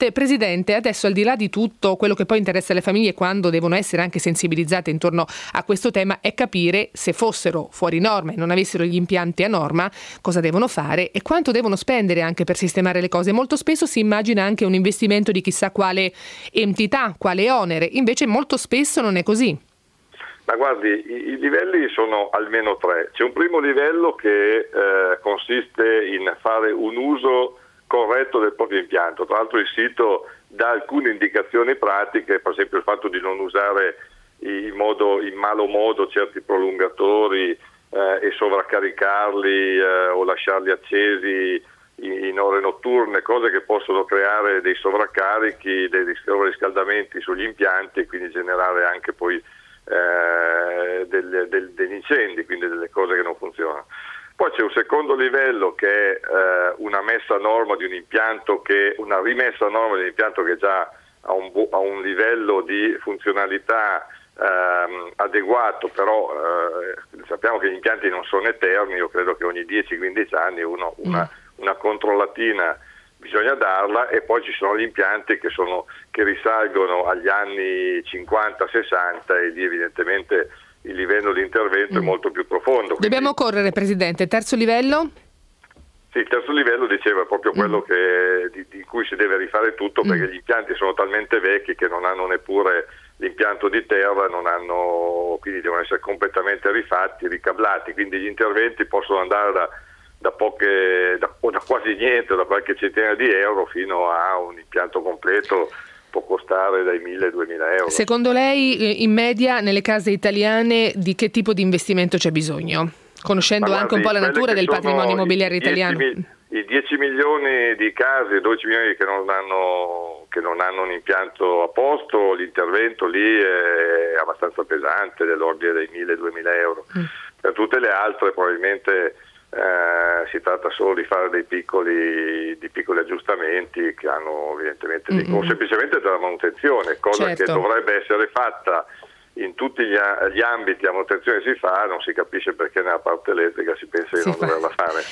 Presidente, adesso al di là di tutto, quello che poi interessa le famiglie quando devono essere anche sensibilizzate intorno a questo tema è capire se fossero fuori norma e non avessero gli impianti a norma, cosa devono fare e quanto devono spendere anche per sistemare le cose. Molto spesso si immagina anche un investimento di chissà quale entità, quale onere, invece molto spesso non è così. Ma guardi, i livelli sono almeno 3. C'è un primo livello che consiste in fare un uso corretto del proprio impianto. Tra l'altro il sito dà alcune indicazioni pratiche, per esempio il fatto di non usare in malo modo certi prolungatori e sovraccaricarli o lasciarli accesi in ore notturne, cose che possono creare dei sovraccarichi, dei riscaldamenti sugli impianti e quindi generare anche poi degli incendi, quindi delle cose che non funzionano. Poi c'è un secondo livello che è una rimessa a norma di un impianto che già ha un livello di funzionalità adeguato, però sappiamo che gli impianti non sono eterni. Io credo che ogni 10-15 anni una controllatina bisogna darla, e poi ci sono gli impianti che risalgono agli anni 50-60 e lì evidentemente il livello di intervento è molto più profondo. Dobbiamo correre, Presidente. Terzo livello? Sì, il terzo livello diceva proprio quello di cui si deve rifare tutto, perché gli impianti sono talmente vecchi che non hanno neppure l'impianto di terra, quindi devono essere completamente rifatti, ricablati, quindi gli interventi possono andare da quasi niente, da qualche centinaia di euro, fino a un impianto completo può costare dai 1.000 ai 2.000 euro. Secondo lei, in media, nelle case italiane, di che tipo di investimento c'è bisogno? Conoscendo anche un po' la natura del patrimonio immobiliare italiano. I 10 milioni di case, 12 milioni che non hanno un impianto a posto, l'intervento lì è abbastanza pesante, dell'ordine dei 1.000-2.000 euro. Per tutte le altre probabilmente si tratta solo di fare dei piccoli aggiustamenti che hanno evidentemente o semplicemente della manutenzione, cosa certo, che dovrebbe essere fatta in tutti gli ambiti. La manutenzione si fa, non si capisce perché nella parte elettrica si pensa di non doverla fare.